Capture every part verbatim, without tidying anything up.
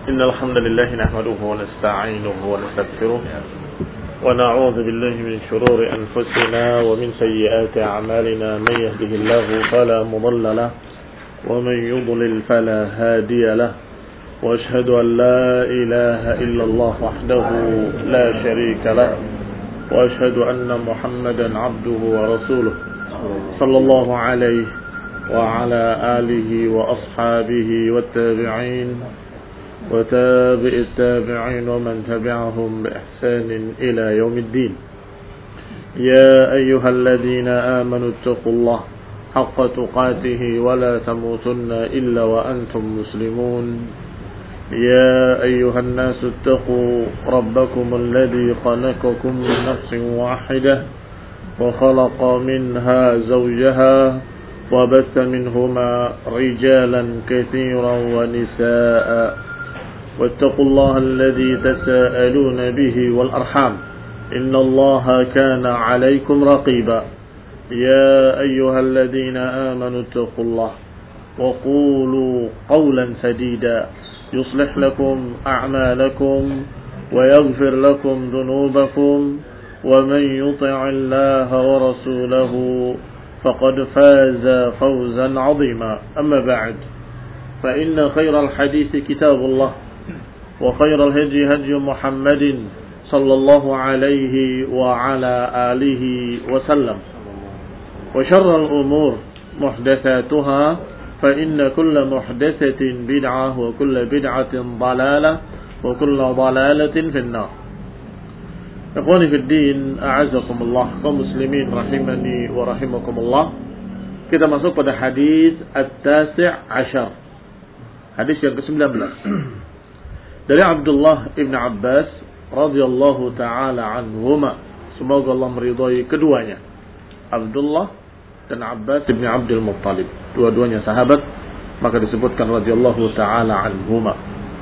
إن الحمد لله نحمده ونستعينه ونستغفره ونعوذ بالله من شرور أنفسنا ومن سيئات أعمالنا من يهده الله فلا مضل له ومن يضلل فلا هادي له وأشهد أن لا إله إلا الله وحده لا شريك له وأشهد أن محمدا عبده ورسوله صلى الله عليه وعلى آله وأصحابه والتابعين وتابع التابعين ومن تبعهم بإحسان إلى يوم الدين. يا أيها الذين آمنوا اتقوا الله حق تقاته ولا تموتن إلا وأنتم مسلمون. يا أيها الناس اتقوا ربكم الذي خلقكم من نفس واحدة وخلق منها زوجها وبث منهما رجالا كثيرا ونساء واتقوا الله الذي تساءلون به والأرحام إن الله كان عليكم رقيبا. يا أيها الذين آمنوا اتقوا الله وقولوا قولا سديدا يصلح لكم أعمالكم ويغفر لكم ذنوبكم ومن يطع الله ورسوله فقد فاز فوزا عظيما. أما بعد فإن خير الحديث كتاب الله وخير الهدي هدي محمد صلى الله عليه وعلى آله وسلم وشر الأمور محدثاتها فإن كل محدثة بدعة وكل بدعة ضلالة وكل ضلالة في النار. Ikhwani fi din, a'azakumullah, kaum muslimin rahimani wa rahimakumullah. Kita masuk pada hadis at-tasi' ashar. Hadis yang kesembilan belas. Dari Abdullah ibn Abbas radhiyallahu taala anhuma. Semoga Allah meridhai keduanya. Abdullah dan Abbas ibn Abdul Muttalib, dua-duanya sahabat, maka disebutkan radhiyallahu taala anhuma.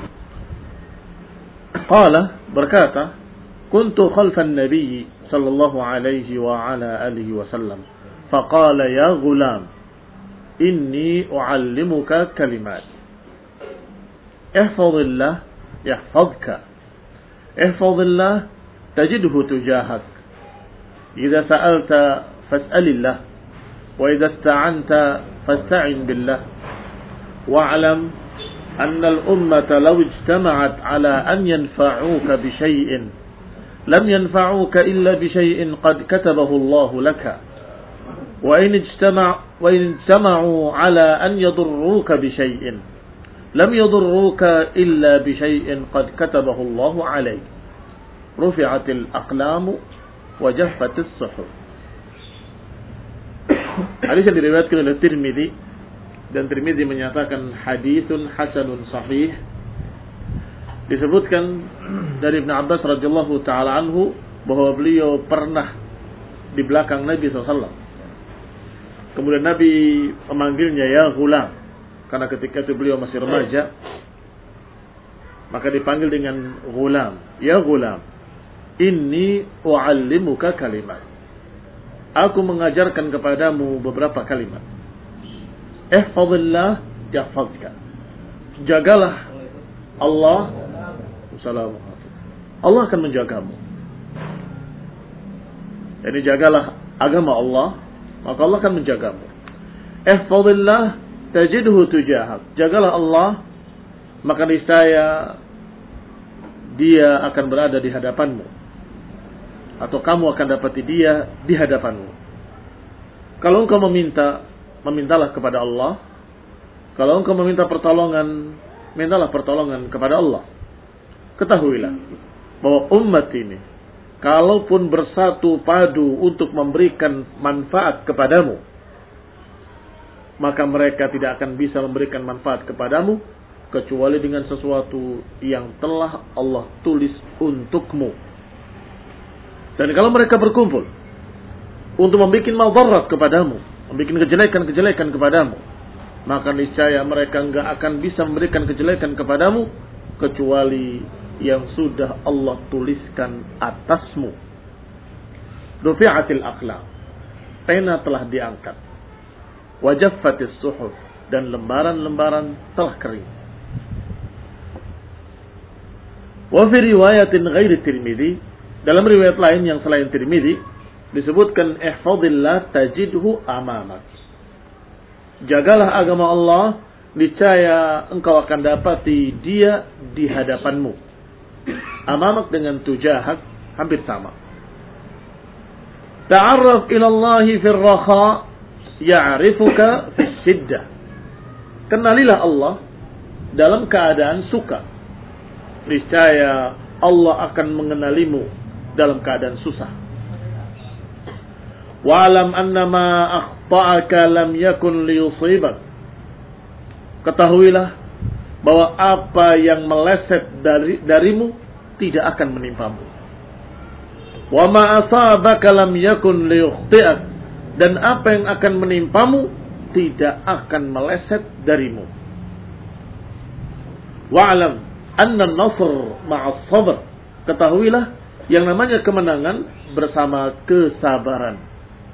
Qala, berkata, kuntu khalfan nabiy sallallahu alaihi wa ala alihi wasallam faqala ya ghulam inni uallimuka kalimat ihfazillah yahfazka ihfazillah tajidhu tujahak idza sa'alta fas'alillah wa idza ista'anta fasta'in billah wa'lam anna al-ummata law ijtama'at ala an yanfa'uka bi shay'in لم ينفعوك إلا بشيء قد كتبه الله لك وإن اجتمع وإن اجتمعوا على أن يضروك بشيء لم يضروك إلا بشيء قد كتبه الله عليك رفعت الأقلام وجفت الصحف. Hadis yang diriwayatkan oleh Tirmidzi dan Tirmidzi menyatakan haditsun hasanun sahih. Disebutkan dari Ibn Abbas radhiyallahu taala anhu bahwa beliau pernah di belakang Nabi shallallahu alaihi wasallam. Kemudian Nabi memanggilnya ya ghulam, karena ketika itu beliau masih remaja, maka dipanggil dengan ghulam. Ya ghulam, inni uallimuka kalimat. Aku mengajarkan kepadamu beberapa kalimat. Ihfazillah yahfazka. Jagalah Allah, Allah akan menjagamu. Jadi jagalah agama Allah, maka Allah akan menjagamu. Ihfazillah tajidhu tujahak. Jagalah Allah, maka niscaya Dia akan berada di hadapanmu, atau kamu akan dapati Dia di hadapanmu. Kalau engkau meminta, memintalah kepada Allah. Kalau engkau meminta pertolongan, mintalah pertolongan kepada Allah. Ketahuilah bahwa umat ini kalaupun bersatu padu untuk memberikan manfaat kepadamu, maka mereka tidak akan bisa memberikan manfaat kepadamu kecuali dengan sesuatu yang telah Allah tulis untukmu. Dan kalau mereka berkumpul untuk membuat madarat kepadamu, membuat kejelekan-kejelekan kepadamu, maka niscaya mereka enggak akan bisa memberikan kejelekan kepadamu kecuali yang sudah Allah tuliskan atasmu. Rufi'atil aqlam, pena telah diangkat. Wajaffatis suhuf, dan lembaran-lembaran telah kering. Wa fi riwayatin ghairi Tirmidzi, dalam riwayat lain yang selain Tirmidzi disebutkan ihfazillah tajidhu amamak. Jagalah agama Allah, niscaya engkau akan dapati dia di hadapanmu. Amamak dengan tujahak hampir sama. Ta'arraf ila Allah fi ar-rakha ya'rifuka fi shiddah. Kenalilah Allah dalam keadaan suka. Niscaya Allah akan mengenalimu dalam keadaan susah. Wa'lam annama akhta'aka lam yakun liyusibak. Ketahuilah bahwa apa yang meleset dari darimu tidak akan menimpamu. Wa ma asabaka lam yakun liyukhti'ak. Dan apa yang akan menimpamu tidak akan meleset darimu. Wa'lam anna an-nasr ma'as sabr. Ketahuilah yang namanya kemenangan bersama kesabaran.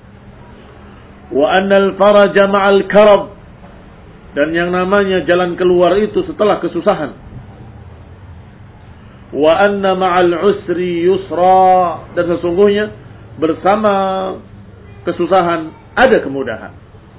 Wa annal faraja ma'al karab. Dan yang namanya jalan keluar itu setelah kesusahan. Wa anna ma'al usri yusra. Dan sesungguhnya bersama kesusahan ada kemudahan.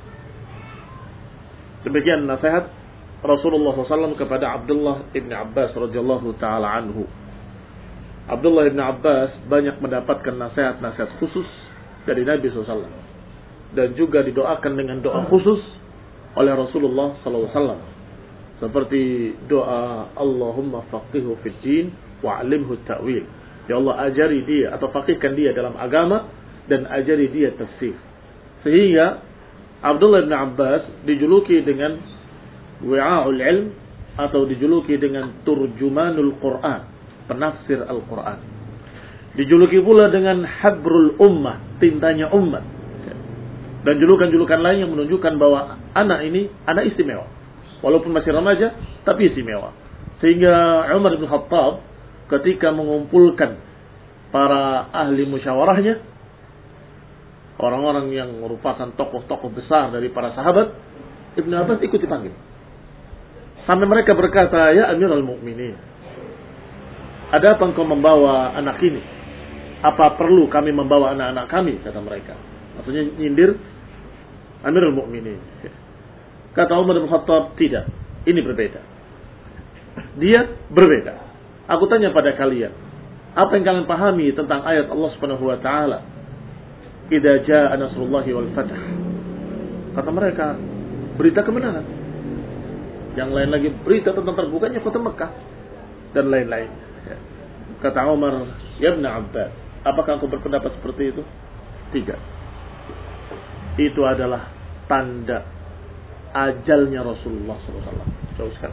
Demikian nasihat Rasulullah shallallahu alaihi wasallam kepada Abdullah ibn Abbas radhiyallahu taala anhu. Abdullah ibn Abbas banyak mendapatkan nasihat-nasihat khusus dari Nabi shallallahu alaihi wasallam. Dan juga didoakan dengan doa khusus oleh Rasulullah sallallahu alaihi wasallam, seperti doa Allahumma faqihhu fid din wa'limhu ta'wil. Ya Allah, ajari dia atau faqihkan dia dalam agama dan ajari dia tafsir. Sehingga Abdullah bin Abbas dijuluki dengan wi'a'ul ilm atau dijuluki dengan turjumanul Quran, penafsir Al-Quran. Dijuluki pula dengan habrul ummah, tintanya umat. Dan julukan-julukan lain yang menunjukkan bahwa anak ini anak istimewa. Walaupun masih remaja, tapi istimewa. Sehingga Umar bin Khattab ketika mengumpulkan para ahli musyawarahnya, orang-orang yang merupakan tokoh-tokoh besar dari para sahabat, Ibn Abbas ikut dipanggil. Sampai mereka berkata, ya Amirul Mukminin, ada apa engkau membawa anak ini? Apa perlu kami membawa anak-anak kami? Kata mereka. Maksudnya nyindir Amirul Mukminin. Kata Umar bin Khattab, tidak. Ini berbeda. Dia berbeda. Aku tanya pada kalian, apa yang kalian pahami tentang ayat Allah Subhanahu wa taala? Idza jaa nasrullahi wal fath. Kata mereka, berita kemenangan. Yang lain lagi berita tentang terbukanya kota Mekah dan lain-lain. Kata Umar, ya Ibn Abbas, apakah engkau berpendapat seperti itu? Tidak. Itu adalah tanda ajalnya Rasulullah shallallahu alaihi wasallam. Teruskan.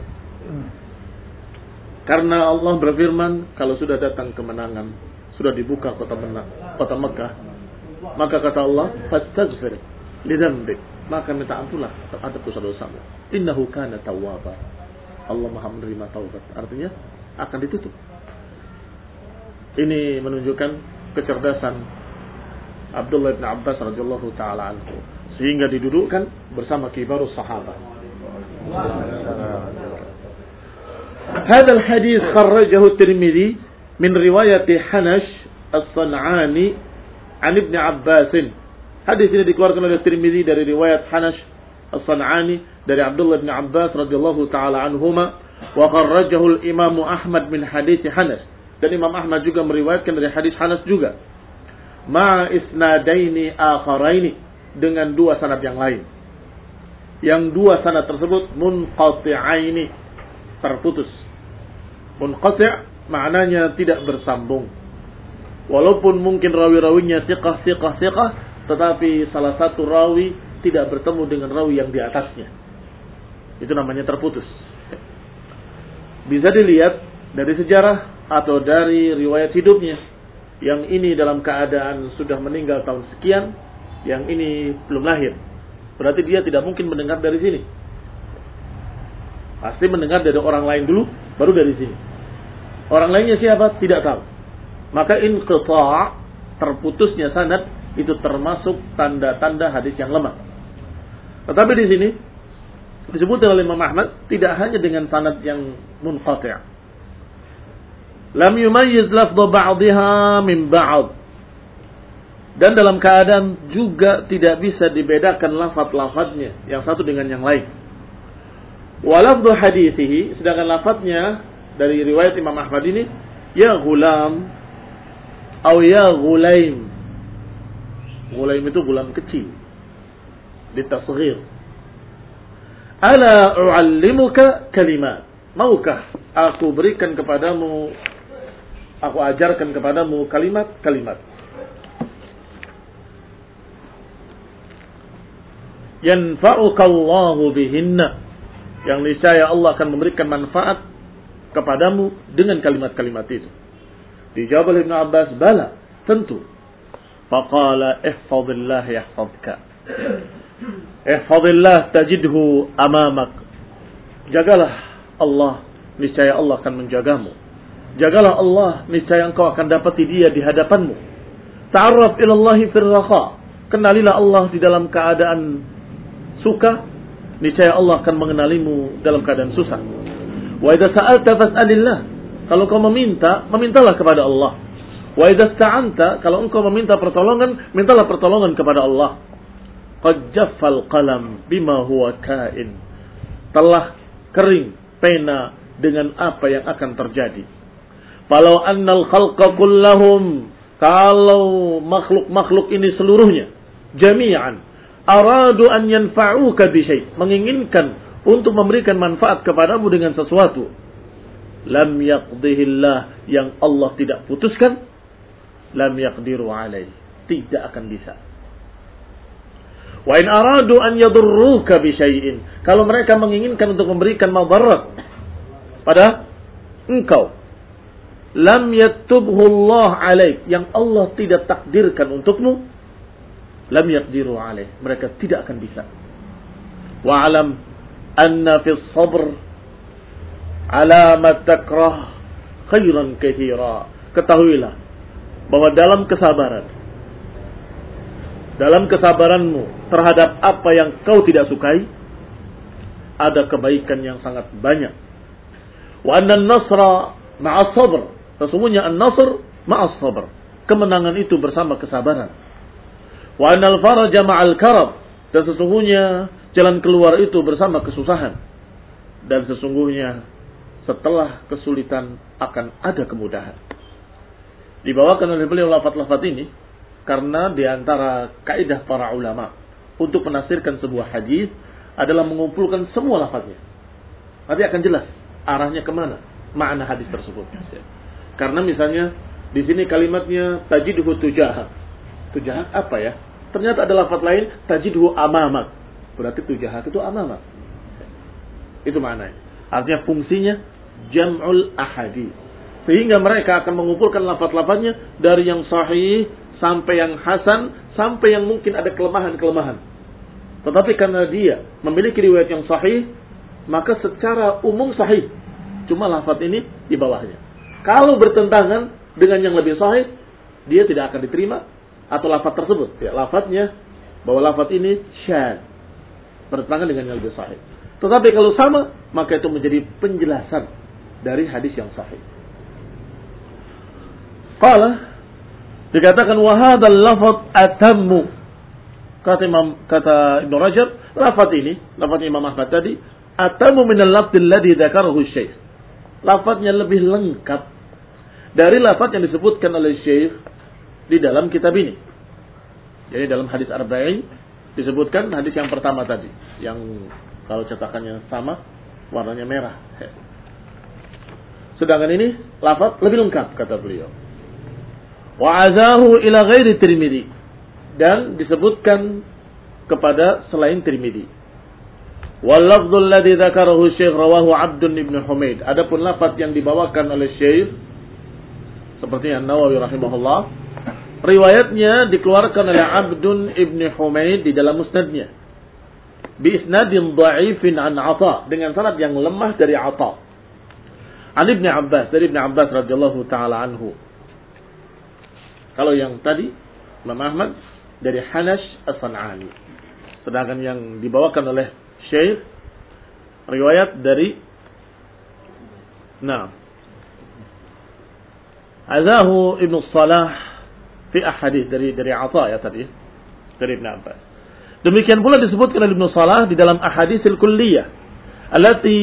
Karena Allah berfirman, kalau sudah datang kemenangan, sudah dibuka kota menang, kota Mekah, maka kata Allah, fastaghfir li dzambik, maka minta ampunlah terhadap dosa-dosamu. Innahu kana tawwaba. Allah Maha menerima taubat. Artinya akan ditutup. Ini menunjukkan kecerdasan Abdullah bin Abbas radhiyallahu taala anhu, sehingga didudukkan bersama kibarus sahabat. هذا الحديث خرجه الترمذي من رواية حنش الصنعاني عن ابن عباس. Hadis ini dikeluarkan oleh Tirmidzi dari riwayat Hanash As-San'ani dari Abdullah bin Abbas radhiyallahu taala anhuma, wa kharrajahu al-Imam Ahmad min hadits Hanash. Dan Imam Ahmad juga meriwayatkan dari hadis Hanash juga. Ma isnadaini akharaini, dengan dua sanad yang lain. Yang dua sanad tersebut munqati'aini, terputus. Munqati' maknanya tidak bersambung. Walaupun mungkin rawi-rawinya thiqah thiqah thiqah, tetapi salah satu rawi tidak bertemu dengan rawi yang di atasnya. Itu namanya terputus. Bisa dilihat dari sejarah atau dari riwayat hidupnya. Yang ini dalam keadaan sudah meninggal tahun sekian, yang ini belum lahir. Berarti dia tidak mungkin mendengar dari sini. Pasti mendengar dari orang lain dulu, baru dari sini. Orang lainnya siapa? Tidak tahu. Maka inqita', terputusnya sanad, itu termasuk tanda-tanda hadis yang lemah. Tetapi di sini disebut oleh Imam Ahmad tidak hanya dengan sanad yang munqati'. lam yumayyiz lafdha ba'dihha min ba'd. Dan dalam keadaan juga tidak bisa dibedakan lafaz-lafaznya yang satu dengan yang lain. Wa lafdhu hadithihi, sedangkan lafaznya dari riwayat Imam Ahmad ini ya gulam atau ya gulaim. Gulaim itu gulam kecil, ditasghir. Ala u'allimuka kalimat. Maukah aku berikan kepadamu, aku ajarkan kepadamu kalimat-kalimat yanfa'uka Allahu bihinna, yang niscaya Allah akan memberikan manfaat kepadamu dengan kalimat-kalimat itu. Dijawab oleh Ibnu Abbas, bala, tentu. Faqala ihfazillah yahfazka. Ihfazillah tajidhu amamak. Jagalah Allah, niscaya Allah akan menjagamu. Jagalah Allah, niscaya engkau akan dapati dia di hadapanmu. Ta'arraf ila Allah fir raha. Kenalilah Allah di dalam keadaan suka, niscaya Allah akan mengenalimu dalam keadaan susah. Wa idza sa'alta fas'alillah. Kalau kau meminta, memintalah kepada Allah. Wa idza sta'anta, kalau engkau meminta pertolongan, mintalah pertolongan kepada Allah. Qad jaffal qalam bima huwa kain. Telah kering pena dengan apa yang akan terjadi. Falau annal khalqa kullahum, kalau makhluk-makhluk ini seluruhnya, jami'an, aradu an yanfa'uka bi syai', menginginkan untuk memberikan manfaat kepadamu dengan sesuatu, lam yaqdihillah, yang Allah tidak putuskan, lam yaqdiru alaih, tidak akan bisa. Wa in aradu an yadurruka bi syai'in, kalau mereka menginginkan untuk memberikan madarat pada engkau, lam yattubhu Allah alaik, yang Allah tidak takdirkan untukmu, lam yaqdiru alaih, mereka tidak akan bisa. Wa alam anna fi sabr ala ma takrah khairan katsira. Ketahuilah bahwa dalam kesabaran, dalam kesabaranmu terhadap apa yang kau tidak sukai, ada kebaikan yang sangat banyak. Wa anna an-nasra ma'a sabr, sesungguhnya an-nasr ma'a sabr, kemenangan itu bersama kesabaran. Wa anal faraja ma'al karab, dan sesungguhnya jalan keluar itu bersama kesusahan. Dan sesungguhnya setelah kesulitan akan ada kemudahan. Dibawakan oleh beliau lafaz-lafaz ini karena diantara kaidah para ulama untuk menafsirkan sebuah hadis adalah mengumpulkan semua lafaznya. Nanti akan jelas arahnya kemana makna hadis tersebut. Karena misalnya di sini kalimatnya tajidhu tujaha. Tujaha apa ya? Ternyata ada lafaz lain tajidhu amamak. Berarti tujaha itu amamak. Itu maknanya. Artinya fungsinya jam'ul ahadits. Sehingga mereka akan mengumpulkan lafaz-lafaznya dari yang sahih sampai yang hasan, sampai yang mungkin ada kelemahan-kelemahan. Tetapi karena dia memiliki riwayat yang sahih, maka secara umum sahih. Cuma lafaz ini di bawahnya. Kalau bertentangan dengan yang lebih sahih, dia tidak akan diterima. Atau lafaz tersebut, ya, lafaznya bahwa lafaz ini syadz, bertentangan dengan yang lebih sahih. Tetapi kalau sama, maka itu menjadi penjelasan dari hadis yang sahih. Qala, dikatakan wa hadzal lafaz atammu. Kata Imam, kata Ibnu Rajab, lafaz ini, lafaz Imam Ahmad tadi, atammu min al-lafz alladhi dzakarahu Syekh. Lafaznya lebih lengkap dari lafaz yang disebutkan oleh Syekh di dalam kitab ini. Jadi dalam hadis Arba'in disebutkan hadis yang pertama tadi, yang kalau cetakannya sama, warnanya merah. Sedangkan ini lafaz lebih lengkap kata beliau. Wa azahu ila ghairi Tirmidzi, dan disebutkan kepada selain Tirmidzi. Wal lafdzul ladzi dzakarahu Syekh rawahu Abdun ibn Humaid. Adapun lafaz yang dibawakan oleh Syekh seperti An-Nawawi rahimahullah, riwayatnya dikeluarkan oleh Abdun ibn Humaid di dalam musnadnya. Bi isnadin dha'ifin an Atha, dengan sanad yang lemah dari Atha. An Ibn Abbas, dari Ibn Abbas radhiyallahu taala anhu. Kalau yang tadi Imam Ahmad dari Hanash As-San'ani. Sedangkan yang dibawakan oleh Syekh riwayat dari Nah Azahu Ibnu Salah fi ahadits dari dari Atha ya tadi, dari Ibnu Abbas. Demikian pula disebutkan oleh Ibnu Salah di dalam ahaditsil kulliyah allati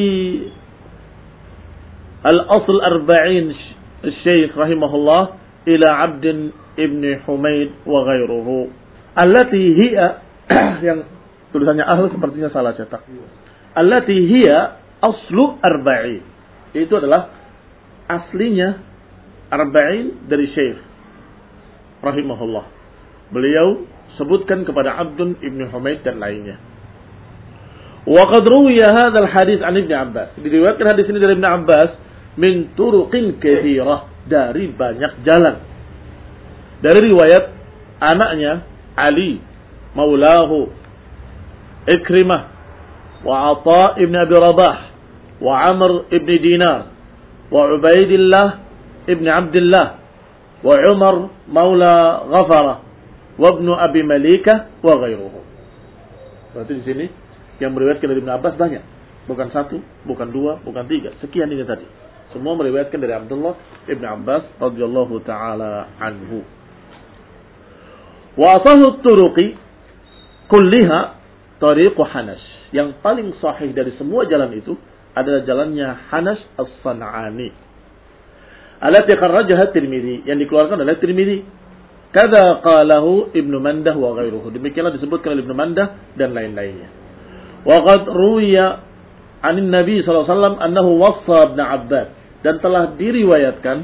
al-asl arba'in Syekh rahimahullah ila Abd ibn Humaid wa ghairuhu allati hiya yang tulisannya ahl sepertinya salah cetak. Allati hiya aslu arba'in. Itu adalah aslinya arba'in dari Syekh rahimahullah. Beliau sebutkan kepada Abdun ibn Humaid dan lainnya. Wa qad ruwiya hadzal hadits an Ibnu Abbas. Diriwayatkan hadis ini dari Ibnu Abbas min turuqin katsirah, dari banyak jalan. Dari riwayat anaknya Ali maulahu Ikrimah wa Atha ibn Abi Rabah wa Amr ibn Dinar wa Ubaidillah ibn Abdullah wa Umar maula Ghafara wa ibn Abi Malika wa ghairuhu. Berarti di sini yang meriwayatkan dari Ibnu Abbas banyak, bukan satu, bukan dua, bukan tiga, sekian ini tadi. Semua meriwayatkan dari Abdullah ibn Abbas radhiyallahu taala anhu. Wa asahu turuqi kulliha tariqu Hanas. Yang paling sahih dari semua jalan itu adalah jalannya Hanas As-San'ani. Allati kharrajaha Tirmidzi, yang dikeluarkan oleh Tirmidzi. Kada qalahu Ibnu Mandah wa ghairuhu. Demikianlah disebutkan oleh Ibnu Mandah dan lain-lainnya. Wa qad ruwiya 'anin Nabi sallallahu alaihi wasallam annahu wassa Ibnu Abbas, dan telah diriwayatkan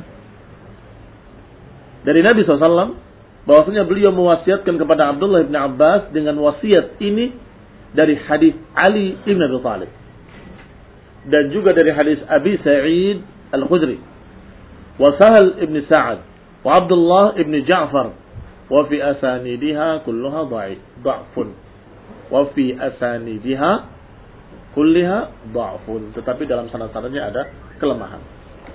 dari Nabi sallallahu alaihi wasallam bahwasanya beliau mewasiatkan kepada Abdullah bin Abbas dengan wasiat ini dari hadis Ali bin Abi Thalib dan juga dari hadis Abi Sa'id Al-Khudri wa Sahal ibn Sa'ad wa Abdullah ibn Ja'far wa fi asanidiha kulluha dha'fun wa fi asanidiha kulliha dha'fun, tetapi dalam sanad-sanadnya ada kelemahan.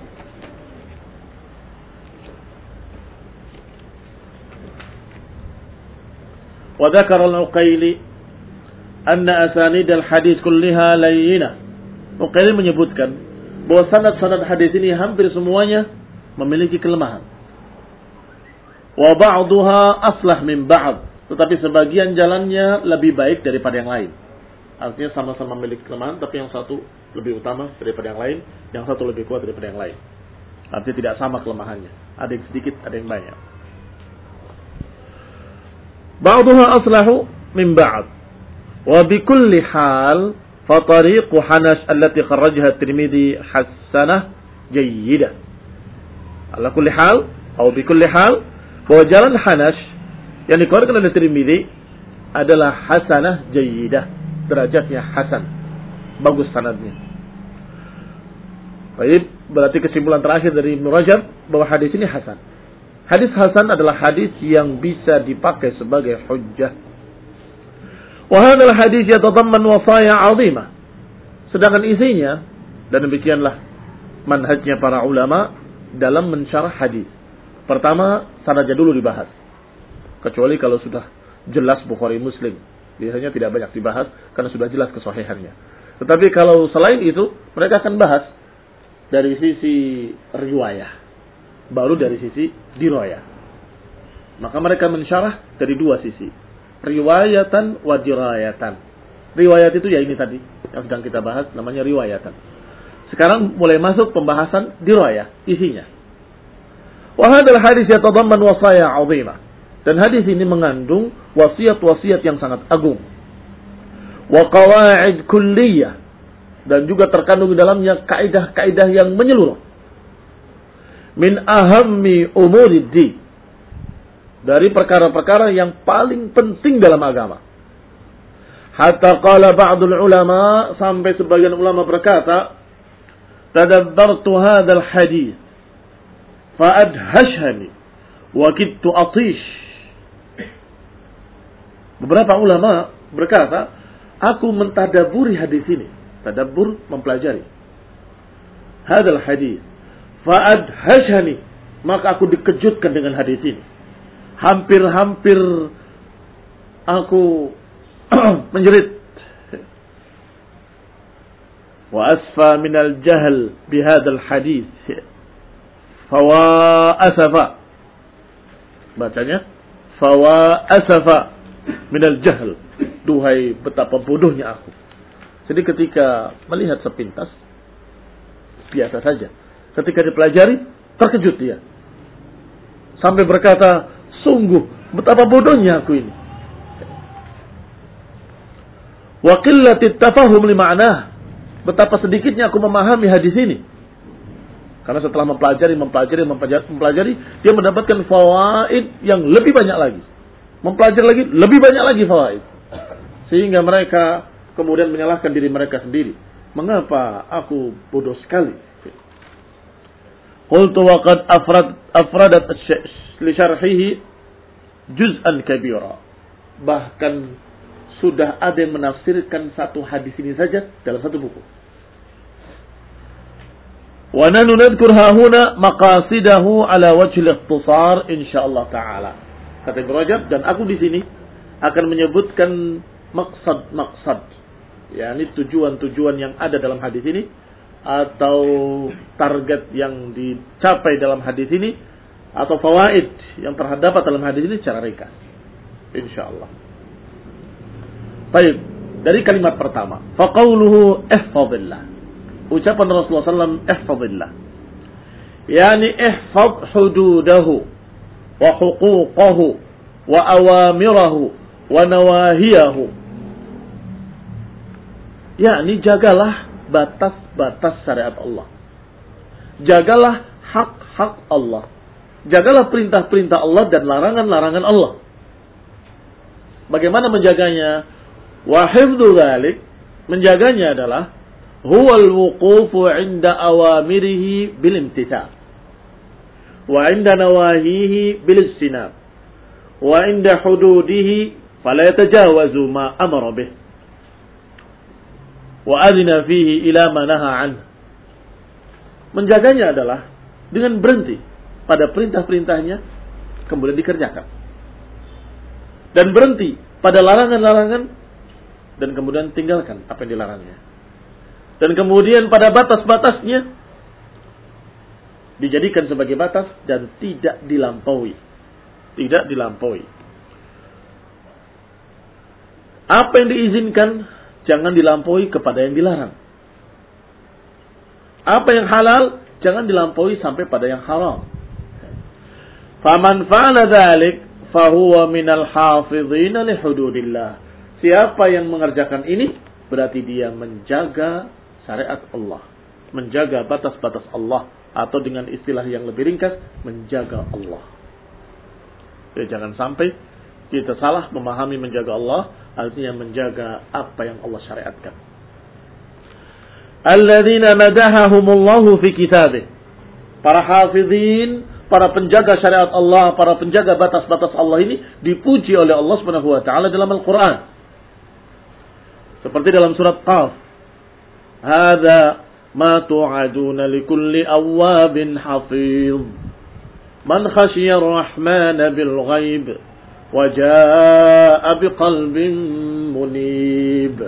Wa dzakara al-Uqayli anna asanid al-hadits kulliha layyinah. Uqayli menyebutkan bahwa sanad-sanad hadis ini hampir semuanya memiliki kelemahan. Wa ba'daha aslah min ba'd, tetapi sebagian jalannya lebih baik daripada yang lain. Artinya sama-sama memiliki kelemahan, tapi yang satu lebih utama daripada yang lain, yang satu lebih kuat daripada yang lain. Artinya tidak sama kelemahannya. Ada yang sedikit, ada yang banyak. Ba'daha aslahu min ba'd. Wa bi kulli hal fa tariqu Hanas allati kharrajaha At-Tirmidzi hasanah jayyidah. Ala kulli hal atau bi kulli hal, bahwa jalan Hanas yang dikeluarkan oleh Tirmidzi adalah hasanah jayyidah, derajatnya hasan, bagus sanadnya. Baik, berarti kesimpulan terakhir dari Ibnu Rajab bahwa hadis ini hasan. Hadis hasan adalah hadis yang bisa dipakai sebagai hujjah. Wa hadzal hadis yatadamman wasaya 'azimah. Sedangkan isinya, dan demikianlah manhajnya para ulama dalam mensyarah hadis. Pertama, sanadnya dulu dibahas. Kecuali kalau sudah jelas Bukhari Muslim. Biasanya tidak banyak dibahas karena sudah jelas kesahihannya. Tetapi kalau selain itu, mereka akan bahas dari sisi riwayah, baru dari sisi dirayah. Maka mereka mensyarah dari dua sisi, riwayatan wa dirayatan. Riwayat itu ya ini tadi yang sedang kita bahas, namanya riwayatan. Sekarang mulai masuk pembahasan dirayah, isinya. Wa hadzal hadits yatadamman wasaya 'azimah. Dan hadis ini mengandung wasiat-wasiat yang sangat agung. Wa qawaid kulliyah, dan juga terkandung di dalamnya kaidah-kaidah yang menyeluruh. Min ahammi umurid din, dari perkara-perkara yang paling penting dalam agama. Hatta qala ba'dul ulama, sampai sebagian ulama berkata, tadabbartu hadzal hadits fa adhashani wa kittu atish. Beberapa ulama berkata, aku mentadaburi hadis ini. Tadabbur, mempelajari. Hadzal hadis fa adhashani, maka aku dikejutkan dengan hadis ini. Hampir-hampir aku menjerit. Wa asfa minal jahl bihadzal hadis fawa asafa. Bacanya fawa asafa minal jahl. Duhai betapa bodohnya aku. Jadi ketika melihat sepintas biasa saja. Ketika dipelajari terkejut dia. Sampai berkata, sungguh betapa bodohnya aku ini. Wa qillatit tafahum li ma'nah. Betapa sedikitnya aku memahami hadis ini. Karena setelah mempelajari, mempelajari, mempelajari, mempelajari, dia mendapatkan fawaid yang lebih banyak lagi. Mempelajari lagi, lebih banyak lagi fawaid. Sehingga mereka kemudian menyalahkan diri mereka sendiri. Mengapa aku bodoh sekali? Qultu wa qad afrad afradat li syarhihi juz'an kabira. Bahkan sudah ada yang menafsirkan satu hadis ini saja dalam satu buku. Wa nanu nadhkur hahuna maqasidahu ala wajhi al-ikhtisar insyaallah taala. Kata Ibnu Rajab, dan aku di sini akan menyebutkan maksad-maksad, yakni tujuan-tujuan yang ada dalam hadis ini atau target yang dicapai dalam hadis ini atau fawaid yang terdapat dalam hadis ini secara ringkas. Insyaallah. Baik, dari kalimat pertama, faqauluhu ihfazillah. Ucapan Rasulullah sallallahu alaihi wasallam ihfazillah. Yani ihfaz hududahu wa huquqahu wa awamirahu wa nawahiyahu. Yani jagalah batas-batas syariat Allah. Jagalah hak-hak Allah. Jagalah perintah-perintah Allah dan larangan-larangan Allah. Bagaimana menjaganya? Wa hifdzu dzalik, menjaganya adalah huwal wuqufu 'inda awamirihi bil imtithal wa 'inda nawahihi bil ijtinab wa 'inda hududihi fala yatajawazu ma amara bih wa adina fihi ila ma naha anhu. Menjaganya adalah dengan berhenti pada perintah-perintahnya kemudian dikerjakan, dan berhenti pada larangan-larangan dan kemudian tinggalkan apa yang dilarangnya. Dan kemudian pada batas-batasnya dijadikan sebagai batas dan tidak dilampaui. Tidak dilampaui. Apa yang diizinkan jangan dilampaui kepada yang dilarang. Apa yang halal jangan dilampaui sampai pada yang haram. Faman fa'ala dzalik fahuwa minal hafizina li hududillah. Siapa yang mengerjakan ini berarti dia menjaga syariat Allah, menjaga batas-batas Allah, atau dengan istilah yang lebih ringkas, menjaga Allah. Ya, jangan sampai kita salah memahami menjaga Allah, artinya menjaga apa yang Allah syariatkan. Alladzina madahahumullahu fi kitabih. Para hafizin, para penjaga syariat Allah, para penjaga batas-batas Allah ini dipuji oleh Allah Subhanahu wa taala dalam Al-Qur'an. Seperti dalam surat Qaf. Hadza ma tu'aduna likulli awwabin hafiz man khashiya ar-rahmana bil ghaib wa jaa'a biqalbin munib.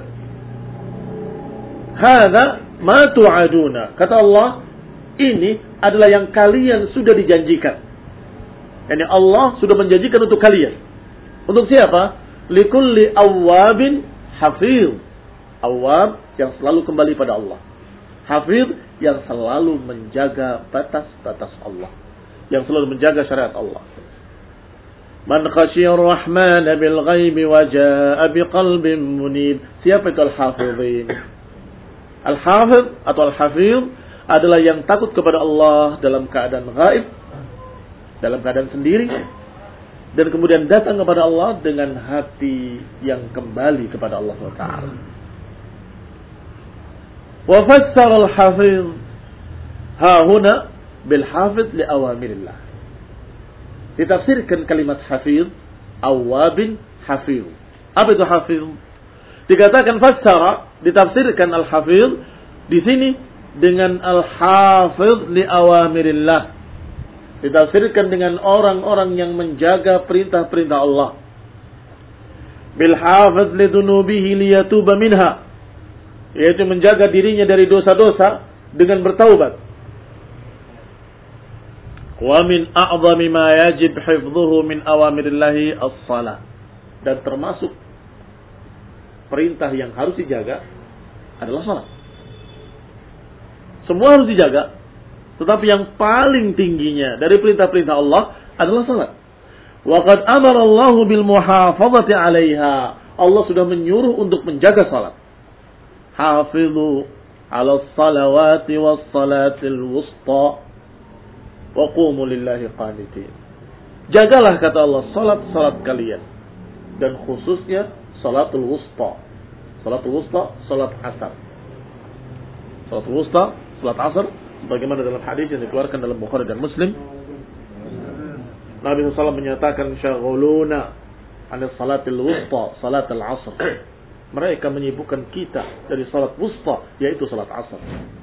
Hadza ma tu'aduna, kata Allah, ini adalah yang kalian sudah dijanjikan. Yani Allah sudah menjanjikan untuk kalian. Untuk siapa? Likulli awwabin hafiz. Awwab yang selalu kembali pada Allah. Hafiz yang selalu menjaga batas-batas Allah, yang selalu menjaga syariat Allah. Man khashiyar rahman bil ghaibi wa jaa'a biqalbin munib. Siapa itu al-hafizin? Al-hafiz atau al-hafiz adalah yang takut kepada Allah dalam keadaan gaib, dalam keadaan sendiri, dan kemudian datang kepada Allah dengan hati yang kembali kepada Allah subhanahu wa taala. Wa fassara al-hafiz ha huna bil hafiz li awamirillah. Ditafsirkan kalimat hafiz, awabin hafiz. Apa itu hafiz? Dikatakan fassara, ditafsirkan al-hafiz di sini dengan al-hafiz li awamirillah. Ditafsirkan dengan orang-orang yang menjaga perintah-perintah Allah. Bil hafiz li dunubihi liyatuba minha. Yaitu menjaga dirinya dari dosa-dosa dengan bertaubat. Wa min a'zami ma yajib hifdhuhu min awamirillahi as-salat. Dan termasuk perintah yang harus dijaga adalah salat. Semua harus dijaga, tetapi yang paling tingginya dari perintah-perintah Allah adalah salat. Wa qad amara Allah bil muhafazati 'alaiha. Allah sudah menyuruh untuk menjaga salat. Hafizu 'ala salawati was salatil wusta wa qumu lillahi qanitin. Jagalah kata Allah salat-salat kalian dan khususnya salatul wusta. Salatul wusta salat asar. Salatul wusta salat asar sebagaimana dalam hadis yang dikeluarkan dalam Bukhari dan Muslim. Nabi sallallahu alaihi wasallam menyatakan syaghuluna an salatil wusta salatul asr. Mereka menyibukkan kita dari salat wusta yaitu salat asar.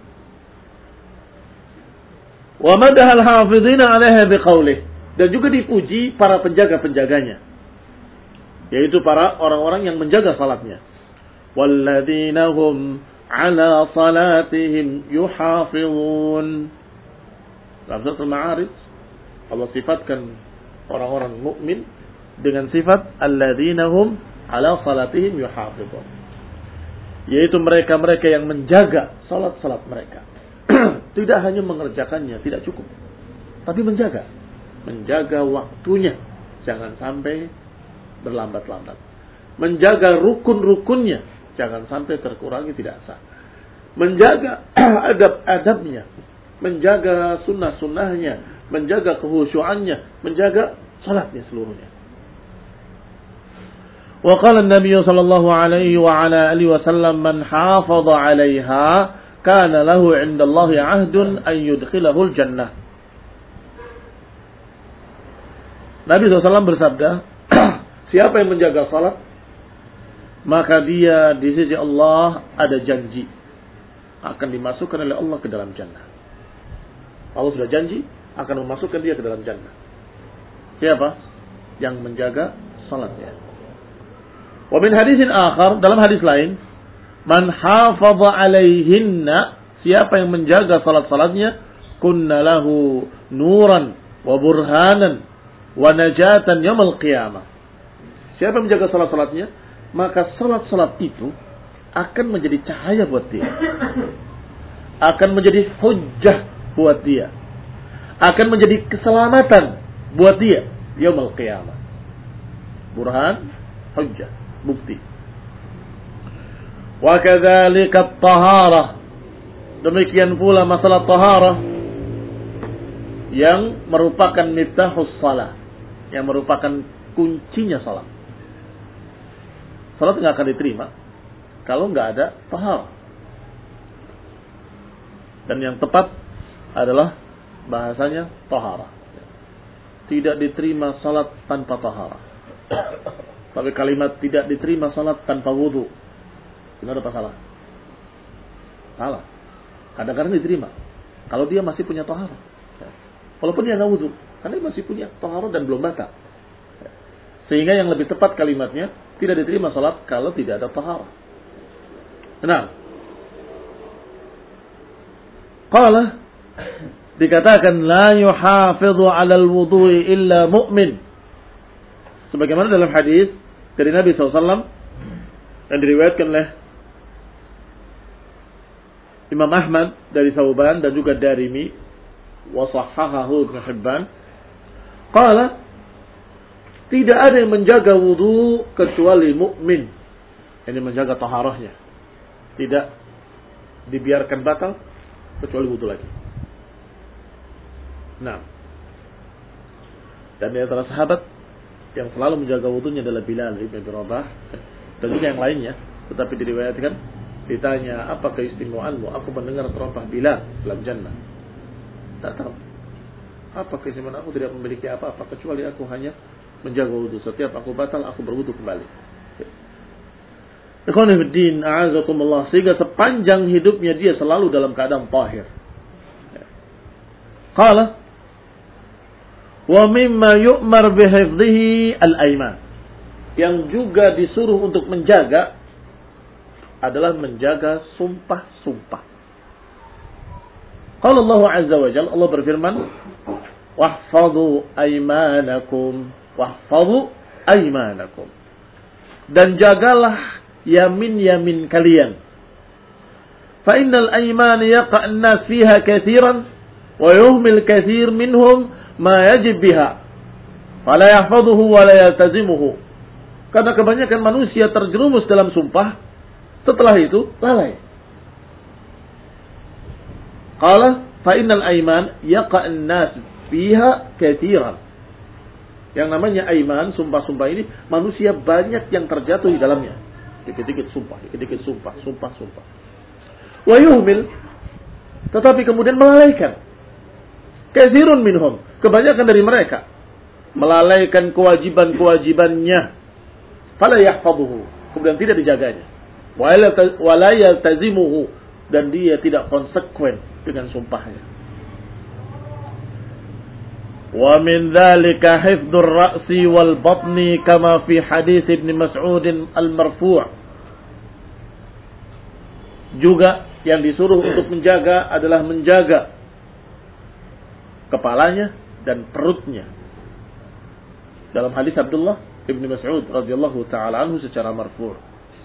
Wa madahal hafizina 'alaiha biqaulih, dan juga dipuji para penjaga-penjaganya, yaitu para orang-orang yang menjaga salatnya. Walladzina hum 'ala salatihim yuhafizun. Dalam surat Al-Ma'arij Allah sifatkan orang-orang mukmin dengan sifat alladzina hum 'ala salatihim yuhafizun, yaitu mereka-mereka yang menjaga salat-salat mereka. Tidak hanya mengerjakannya, tidak cukup, tapi menjaga. Menjaga waktunya, jangan sampai berlambat-lambat. Menjaga rukun-rukunnya, jangan sampai terkurangi, tidak sah. Menjaga adab-adabnya, menjaga sunnah-sunnahnya, menjaga kehusyuannya, menjaga salatnya seluruhnya. Wa qala an-nabiy sallallahu alaihi wa ala alihi wasallam man hafaza 'alaiha kana lahu 'inda Allah 'ahdun an yudkhilahu al-jannah. Nabi shallallahu alaihi wasallam bersabda, siapa yang menjaga salat, maka dia di sisi Allah ada janji akan dimasukkan oleh Allah ke dalam jannah. Allah sudah janji akan memasukkan dia ke dalam jannah. Siapa yang menjaga salatnya? Wa min hadisin akhar, dalam hadis lain, man hafaza 'alaihinna, siapa yang menjaga salat-salatnya, kunna lahu nuran wa burhanan wa najatan yaumil qiyamah. Siapa yang menjaga salat-salatnya, maka salat-salat itu akan menjadi cahaya buat dia, akan menjadi hujjah buat dia, akan menjadi keselamatan buat dia yaumil qiyamah. Burhan, hujjah, bukti. Wa kadzalika at-taharah, demikian pula masalah taharah yang merupakan miftahus shalah, yang merupakan kuncinya salat. Salat enggak akan diterima kalau enggak ada taharah. Dan yang tepat adalah bahasanya taharah. Tidak diterima salat tanpa taharah. Tapi kalimat tidak diterima salat tanpa wudu, benar apa salah? Salah. Kadang-kadang diterima kalau dia masih punya taharah. Walaupun dia enggak wudu, karena dia masih punya taharah dan belum batal. Sehingga yang lebih tepat kalimatnya, tidak diterima salat kalau tidak ada taharah. Nah, qala, dikatakan la yuhafidhu 'alal wudu'i illa mu'min. Sebagaimana dalam hadis dari Nabi shallallahu alaihi wasallam yang diriwayatkan oleh Imam Ahmad dari Thauban dan juga Darimi wa sahhahahu Ibnu Hibban, qala, tidak ada yang menjaga wudu kecuali mukmin, yang menjaga taharahnya, tidak dibiarkan batal kecuali wudu lagi. Nah, dan di antara sahabat yang selalu menjaga wudunya adalah Bilal ibn Rabah dan juga yang lainnya. Tetapi diriwayatkan, ditanya, apa keistimewaanmu? Aku mendengar terompah Bilal dalam jannah. Tak tahu apa keistimewaan aku, tidak memiliki apa-apa kecuali aku hanya menjaga wudu. Setiap aku batal, aku berwudu kembali. Ikhwani fiddin, a'azakumullah, sehingga sepanjang hidupnya dia selalu dalam keadaan tahir. Qala, wa mimma yu'mar bihifdhihi al-aiman, yang juga disuruh untuk menjaga adalah menjaga sumpah-sumpah. Qala Allah azza wa jalla, Allah berfirman, wahfadhu aymanakum, wahfadhu aymanakum. Dan jagalah yamin-yamin kalian. Fa innal ayman yaqa' an-nas fiha katsiran wa yuhmil katsir minhum ma yajib biha. Fala yahfadhuhu wa la yaltazimuhu. Karena kebanyakan manusia terjerumus dalam sumpah, setelah itu lalai. Qala fa innal ayman yaqa' an-nas fiha katsiran. Yang namanya aiman, sumpah-sumpah ini, manusia banyak yang terjatuh di dalamnya. Dikit-dikit sumpah, dikit-dikit sumpah, sumpah, sumpah. Wa yuhmil, tetapi kemudian melalaikan. Katsirun minhum, kebanyakan dari mereka melalaikan kewajiban-kewajibannya. Fala yahfadhuhu, kemudian tidak dijaganya. Wa la yaltazimuhu, dan dia tidak konsekuen dengan sumpahnya. Wa min dzalika hifdzur ra'si wal batni kama fi hadits Ibnu Mas'ud al-marfu'. Juga yang disuruh untuk menjaga adalah menjaga kepalanya dan perutnya. Dalam hadis Abdullah Ibnu Mas'ud radhiyallahu taala anhu secara marfu'.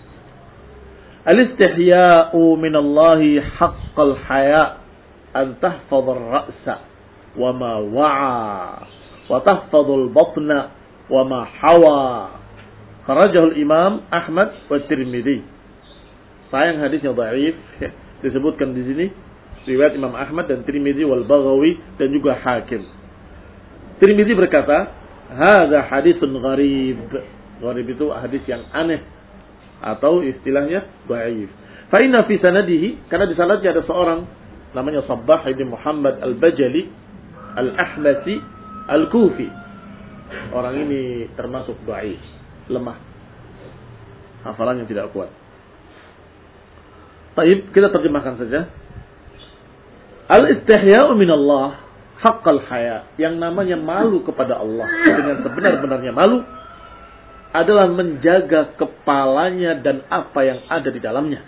Al-istihya'u min Allah haqqal haya' an tahfadhar ra'sa wa ma wa'a wa tahfadhul batna wa ma hawa. Kharajahu al-Imam Ahmad wa Tirmidzi. Sayang hadisnya dhaif, disebutkan di sini riwayat Imam Ahmad dan Tirmidzi wal Baghawi dan juga Hakim. Tirmidzi berkata, "Hadza haditsun gharib." Gharib itu hadis yang aneh atau istilahnya dhaif. Fa inna fi sanadihi, karena di sanadnya ada seorang namanya Sabbah bin Muhammad al-Bajali al-Ahmasi al-Kufi. Orang ini termasuk dhaif, lemah. Hafalannya tidak kuat. Baik, kita terjemahkan saja. Al-istihya'u min Allah haqqal haya. Yang namanya malu kepada Allah dengan sebenar-benarnya malu adalah menjaga kepalanya dan apa yang ada di dalamnya.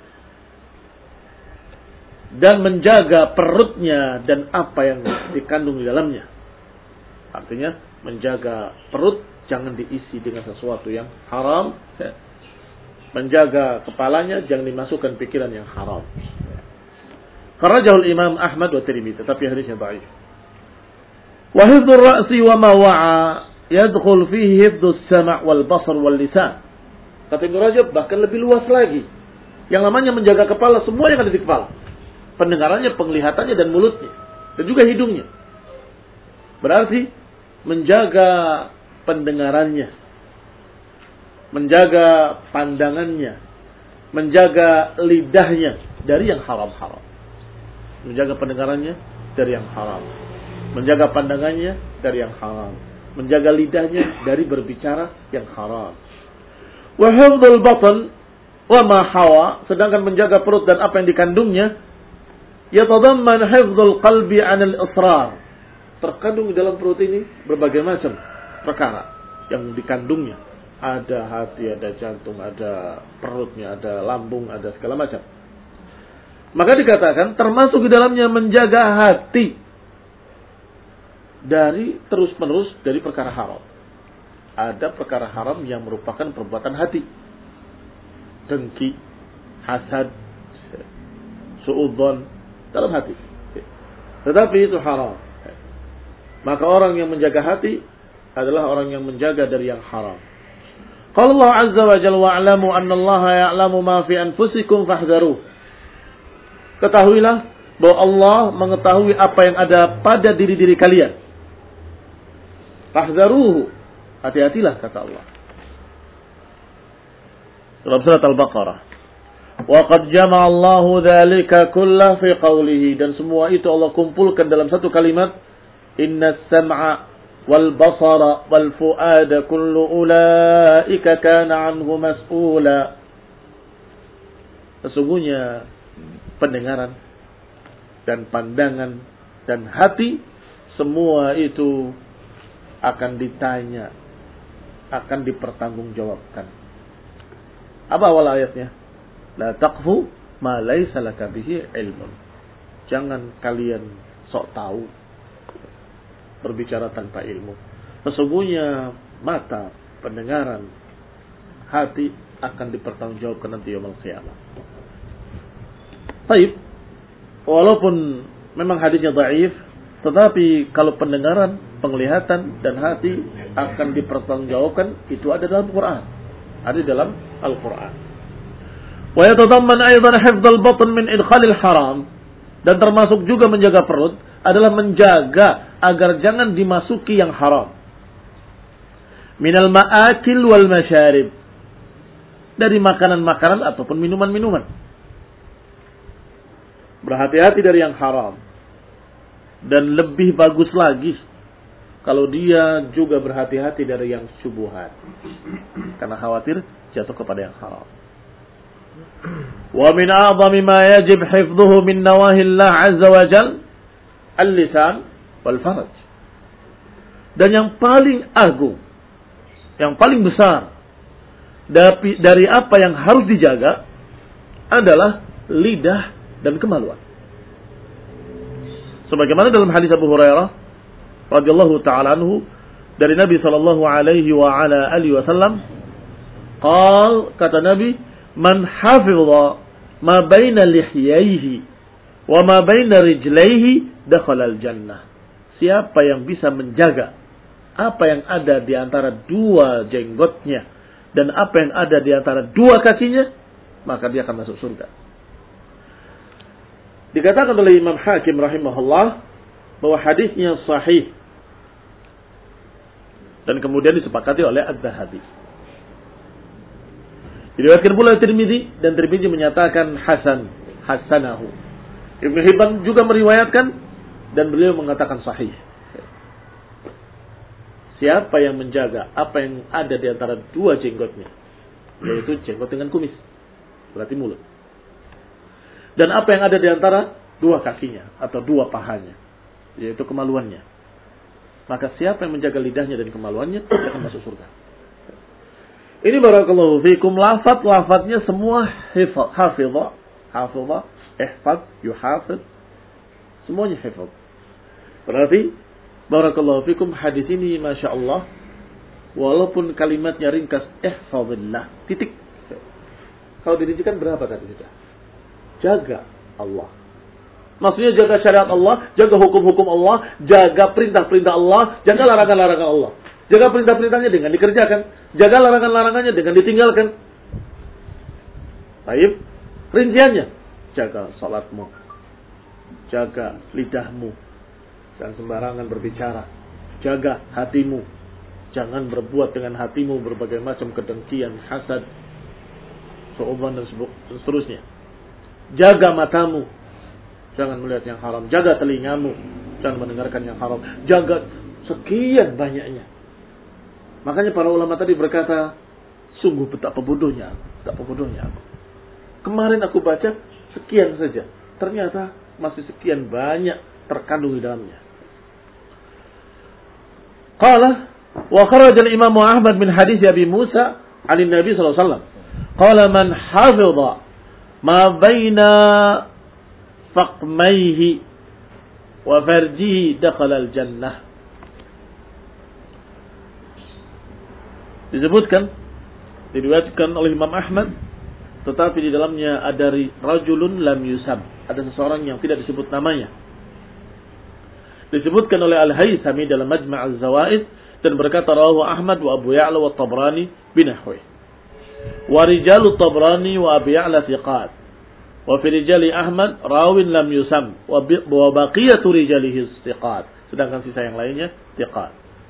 Dan menjaga perutnya dan apa yang dikandung di dalamnya. Artinya menjaga perut jangan diisi dengan sesuatu yang haram. Menjaga kepalanya jangan dimasukkan pikiran yang haram. Kharajahul Imam Ahmad wa Tirmidzi, tetapi hadisnya dhaif. Wa hifdzur ra'si wa ma wa'a yadkhul fihi hifdzus sam' wal basar wal lisan. Kata Ibnu Rajab bahkan lebih luas lagi. Yang namanya menjaga kepala, semua yang ada di kepala. Pendengarannya, penglihatannya dan mulutnya dan juga hidungnya. Berarti menjaga pendengarannya, menjaga pandangannya, menjaga lidahnya dari yang haram-haram. Menjaga pendengarannya dari yang haram. Menjaga pandangannya dari yang haram. Menjaga lidahnya dari berbicara yang haram. Wa hifdzul batn wa ma hawa, sedangkan menjaga perut dan apa yang dikandungnya, yatadamman hifdzul qalbi 'anil israr. Terkandung di dalam perut ini berbagai macam perkara yang dikandungnya. Ada hati, ada jantung, ada perutnya, ada lambung, ada segala macam. Maka dikatakan termasuk di dalamnya menjaga hati dari terus-menerus dari perkara haram. Ada perkara haram yang merupakan perbuatan hati. Dengki, hasad, suudzon dalam hati. Tetapi itu haram. Maka orang yang menjaga hati adalah orang yang menjaga dari yang haram. Qala Allah azza wa jalla wa'lamu anna Allah ya'lamu ma fi anfusikum fahdharuh. Ketahuilah bahwa Allah mengetahui apa yang ada pada diri-diri kalian. Fahdharuhu. Hati-hatilah kata Allah. Dalam surat Al-Baqarah. Wa qad jama'a Allahu dzalika kullahu fi qawlihi, dan semua itu Allah kumpulkan dalam satu kalimat, inna as-sam'a wal basara wal fuada kullu ulaika kana anhu mas'ula. Sesungguhnya pendengaran dan pandangan dan hati semua itu akan ditanya, akan dipertanggungjawabkan. Apa awal ayatnya? La taqfu ma laysa laka bihi ilmun. Jangan kalian sok tahu berbicara tanpa ilmu. Sesungguhnya mata, pendengaran, hati akan dipertanggungjawabkan nanti yaumul qiyamah. Baik, walaupun memang hadisnya dhaif, tetapi kalau pendengaran, penglihatan dan hati akan dipertanggungjawabkan, itu ada dalam Quran, ada dalam Al-Quran. Wa yatadamman aidan hifdzal batn min idkhalil haram, dan termasuk juga menjaga perut adalah menjaga agar jangan dimasuki yang haram. Minal ma'akil wal masyarib, dari makanan-makanan ataupun minuman-minuman. Berhati-hati dari yang haram. Dan lebih bagus lagi kalau dia juga berhati-hati dari yang syubhat, karena khawatir jatuh kepada yang haram. Wa min a'zami ma yajib hifdhuhu min nawahillah azza wa jal al-lisan wal faraj. Dan yang paling agung, yang paling besar dari apa yang harus dijaga adalah lidah dan kemaluan. Sebagaimana dalam hadis Abu Hurairah radhiyallahu ta'ala anhu dari Nabi sallallahu alaihi wa ala alihi wasallam, qal, kata Nabi, man hafidha ma baina lihyaihi wa ma baina rijlaihi dakhala al-jannah. Siapa yang bisa menjaga apa yang ada di antara dua jenggotnya dan apa yang ada di antara dua kakinya, maka dia akan masuk surga. Dikatakan oleh Imam Hakim rahimahullah bahwa hadisnya sahih dan kemudian disepakati oleh Az-Zahabi. Diriwayatkan pula Tirmidzi dan Tirmidzi menyatakan hasan, hasanahu. Ibnu Hibban juga meriwayatkan dan beliau mengatakan sahih. Siapa yang menjaga apa yang ada di antara dua jenggotnya, yaitu jenggot dengan kumis, berarti mulut. Dan apa yang ada di antara dua kakinya atau dua pahanya, yaitu kemaluannya. Maka siapa yang menjaga lidahnya dan kemaluannya akan masuk surga. Ini barakallahu fikum, lafaz-lafaznya semua hifaz, hafizah, hafizah, ihfaz, yuhafid, semuanya hifaz. Berarti barakallahu fikum, hadis ini Masya Allah, walaupun kalimatnya ringkas, ihfazillah, titik. Kalau dirincikan berapa tadi kita? Jaga Allah. Maksudnya jaga syariat Allah, jaga hukum-hukum Allah, jaga perintah-perintah Allah, jaga larangan-larangan Allah. Jaga perintah-perintahnya dengan dikerjakan, jaga larangan-larangannya dengan ditinggalkan. Baik, rinciannya, jaga salatmu, jaga lidahmu, jangan sembarangan berbicara, jaga hatimu, jangan berbuat dengan hatimu berbagai macam kedengkian, hasad, suudzon dan seterusnya. Jaga matamu, jangan melihat yang haram. Jaga telingamu, jangan mendengarkan yang haram. Jaga sekian banyaknya. Makanya para ulama tadi berkata, sungguh betapa bodohnya, betapa bodohnya aku. Kemarin aku baca sekian saja, ternyata masih sekian banyak terkandung di dalamnya. Qala wa kharaja al-Imam Ahmad min hadis Abi Musa 'an Nabi sallallahu alaihi wasallam. Qala man hafidha ma baina faqmaihi wa farjihi dakhala al-jannah. Disebutkan, diriwayatkan oleh Imam Ahmad, tetapi di dalamnya ada rajulun lam yusab, ada seseorang yang tidak disebut namanya. Disebutkan oleh Al-Haythami dalam Majma' Az-Zawaid dan berkata rawahu Ahmad wa Abu Ya'la wa Tabrani binahwi. Wa rijalu Tabrani wa Abu Ya'la thiqat. Wa fi rijali Ahmad rawin lam yusam wa baqiyatu rijalihi thiqat. Sedangkan sisa yang lainnya thiqat.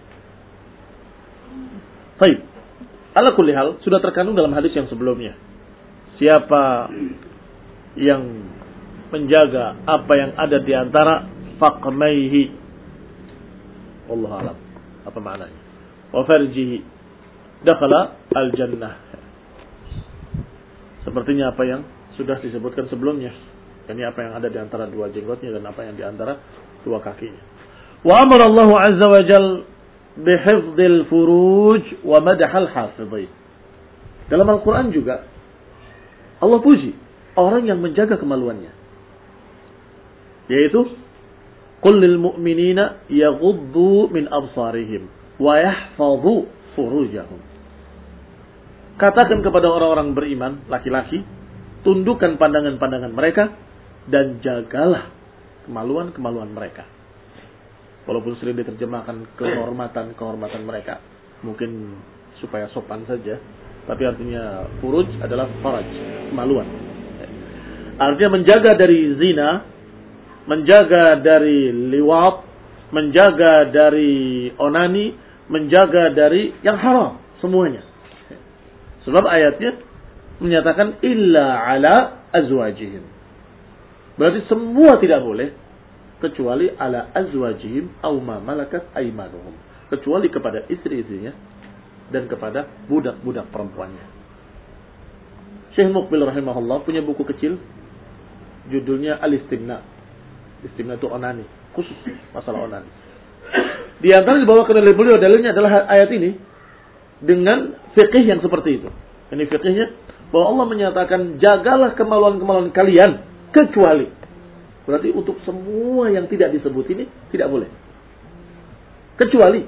Baik. Ala kulli hal sudah terkandung dalam hadis yang sebelumnya. Siapa yang menjaga apa yang ada di antara faqmaihi, wallahu alam apa maknanya, wa farjihi dakhala al-jannah. Sepertinya apa yang sudah disebutkan sebelumnya. Ini apa yang ada di antara dua jenggotnya dan apa yang di antara dua kakinya. Wa amara Allah azza wa jalla bihifdzil furuj wa madhal hafidhin. Dalam Al-Quran juga Allah puji orang yang menjaga kemaluannya, yaitu Qul lil mu'minina yaghuddu min absarihim wa yahfazu furujahum. Katakan kepada orang-orang beriman, laki-laki, tundukkan pandangan-pandangan mereka dan jagalah kemaluan-kemaluan mereka. Walaupun sering diterjemahkan kehormatan-kehormatan mereka, mungkin supaya sopan saja, tapi artinya furuj adalah faraj, kemaluan. Artinya menjaga dari zina, menjaga dari liwat, menjaga dari onani, menjaga dari yang haram semuanya. Sebab ayatnya menyatakan illa ala azwajihim. Berarti semua tidak boleh kecuali ala azwajihim aw ma malakat aymanuhum, kecuali kepada istri-istrinya dan kepada budak-budak perempuannya. Syekh Muqbil rahimahullah punya buku kecil judulnya Al-Istimna. Istimna itu onani, khusus masalah onani. Di antara dibawakan oleh beliau dalilnya adalah ayat ini dengan fikih yang seperti itu. Ini fikihnya bahwa Allah menyatakan jagalah kemaluan-kemaluan kalian kecuali. Berarti untuk semua yang tidak disebut ini tidak boleh. Kecuali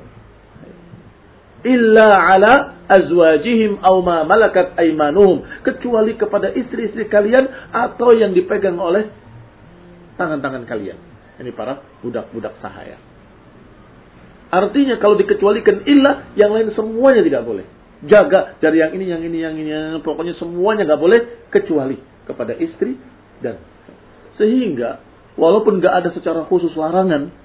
illa ala azwajihim aw ma malakat aymanuhum, kecuali kepada istri-istri kalian atau yang dipegang oleh tangan-tangan kalian. Ini para budak-budak sahaya. Artinya kalau dikecualikan illa, yang lain semuanya tidak boleh. Jaga dari yang ini, yang ini, yang ini, yang pokoknya semuanya nggak boleh kecuali kepada istri dan sehingga walaupun nggak ada secara khusus larangan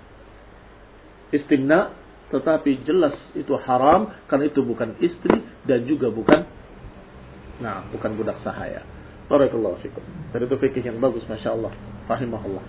istimna, tetapi jelas itu haram karena itu bukan istri dan juga bukan, nah bukan budak sahaya. Barakallahu fikum. Dan itu fikih yang bagus, masya Allah, rahimahullah.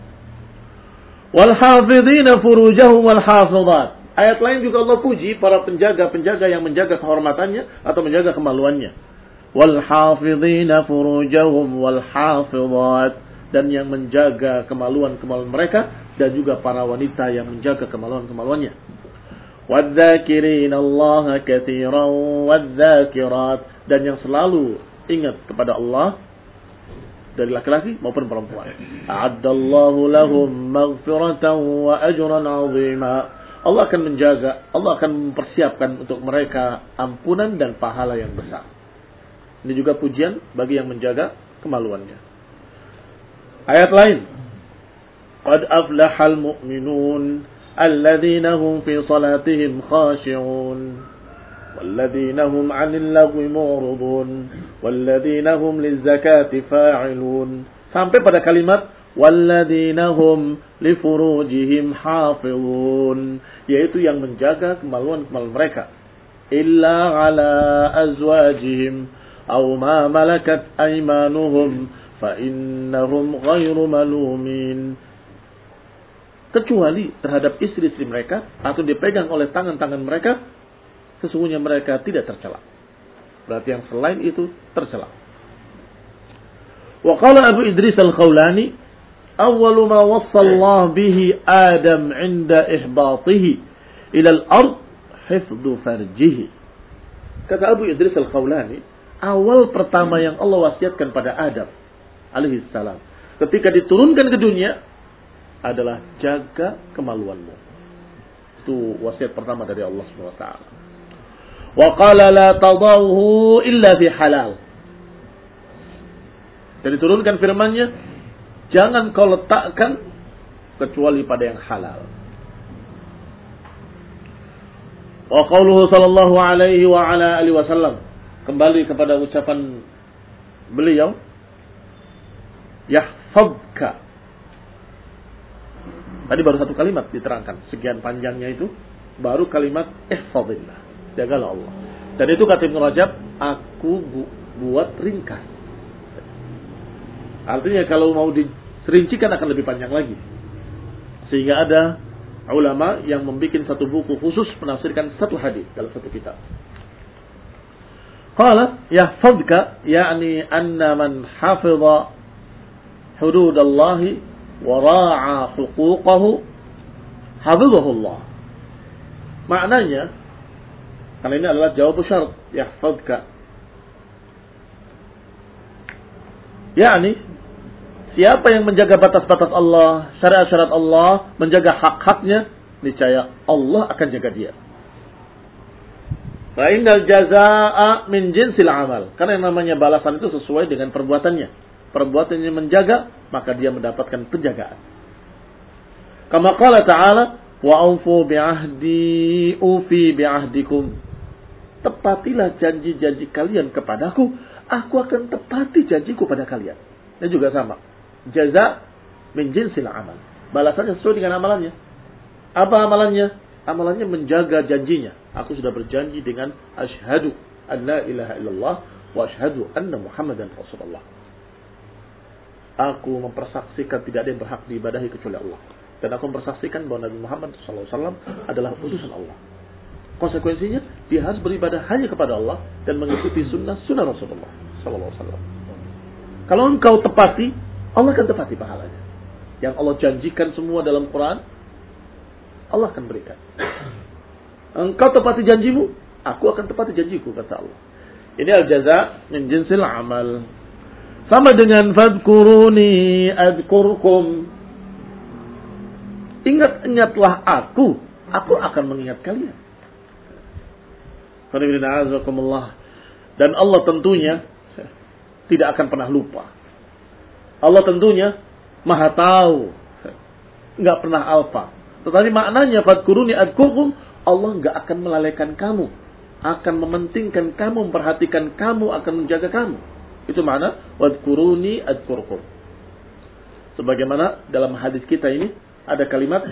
Wal hafidhina furujahum wal hafidhat. Ayat lain juga Allah puji para penjaga-penjaga yang menjaga kehormatannya atau menjaga kemaluannya. Wal hafidhina furujahum wal hafidhat, dan yang menjaga kemaluan-kemaluan mereka dan juga para wanita yang menjaga kemaluan-kemaluannya. Wadz-dzakirina Allaha katsiran wadz-dzakirat, dan yang selalu ingat kepada Allah dari laki-laki maupun perempuan. A'addallahu lahum maghfiratan wa ajran 'azima. Allah akan menjaga, Allah akan mempersiapkan untuk mereka ampunan dan pahala yang besar. Ini juga pujian bagi yang menjaga kemaluannya. Ayat lain. Qad aflahal mu'minun alladzina hum fi salatihim khashi'un walladzina hum 'anil lagwi mu'ridun walladzina hum lizzakati fa'ilun, sampai pada kalimat walladzina hum li furujihim hafizun, yaitu yang menjaga kemaluan-kemaluan mereka. Illa ala azwajihim aw ma malakat aymanuhum fa innahum ghairu malumin, kecuali terhadap istri-istri mereka atau dipegang oleh tangan-tangan mereka, sesungguhnya mereka tidak tercela. Berarti yang selain itu tercela. Wa qala Abu Idris Al-Khawlani, awwalu ma wassa Allah bihi Adam 'inda ihbatihi ila al-ard hifdhu farjihi. Kata Abu Idris Al-Khawlani, awal pertama yang Allah wasiatkan pada Adam alaihi salam ketika diturunkan ke dunia adalah jaga kemaluanmu. Itu wasiat pertama dari Allah Subhanahu wa taala. Wa qala la tadahu illa fi halal. Dan diturunkan firman-Nya, jangan kau letakkan kecuali pada yang halal. Wa qauluhu sallallahu alaihi wa ala alihi wasallam, kembali kepada ucapan beliau, yahfazka. Tadi baru satu kalimat diterangkan, sekian panjangnya itu baru kalimat ihfazillah, jagalah Allah. Dan itu kata Ibnu Rajab, aku bu- buat ringkas. Artinya kalau mau dirincikan akan lebih panjang lagi. Sehingga ada ulama yang membuat satu buku khusus menafsirkan satu hadis dalam satu kitab. Qala yahfazka, yakni anna man hafiza hududallahi wa ra'a huquqahu hafizahu Allah. Maknanya, karena ini adalah jawab syarat, yahfazka, yakni Siapa yang menjaga batas-batas Allah, syariat-syariat Allah, menjaga hak-haknya, niscaya Allah akan jaga dia. Fa innal jazaa'a min jinsil amal. Karena yang namanya balasan itu sesuai dengan perbuatannya. Perbuatannya menjaga, maka dia mendapatkan penjagaan. Kama qala ta'ala, wa aufu bi'ahdi ufi bi'ahdikum. Tepatilah janji-janji kalian kepadaku, aku akan tepati janjiku pada kalian. Ini juga sama. Jaza min jinsil amal. Balasannya sesuai dengan amalannya. Apa amalannya? Amalannya menjaga janjinya. Aku sudah berjanji dengan asyhadu an la ilaha illallah wa asyhadu anna Muhammadan Rasulullah. Aku mempersaksikan tidak ada yang berhak diibadahi kecuali Allah. Dan aku mempersaksikan bahwa Nabi Muhammad shallallahu alaihi wasallam adalah utusan Allah. Konsekuensinya, dia harus beribadah hanya kepada Allah dan mengikuti sunnah sunnah Rasulullah shallallahu alaihi wasallam. Kalau engkau tepati, Allah akan tepati pahalanya. Yang Allah janjikan semua dalam Quran, Allah akan berikan. Engkau tepati janjimu, aku akan tepati janjiku, kata Allah. Ini al-jaza min jinsil amal. Sama dengan fadkuruni adkurkum. Ingat-ingatlah aku, aku akan mengingat kalian. Dan Allah tentunya tidak akan pernah lupa. Allah tentunya maha tahu, nggak pernah alpa. Tetapi maknanya fadkuruni adkurkum, Allah nggak akan melalaikan kamu, akan mementingkan kamu, memperhatikan kamu, akan menjaga kamu. Itu makna wadkuruni adkurkum. Sebagaimana dalam hadis kita ini ada kalimat,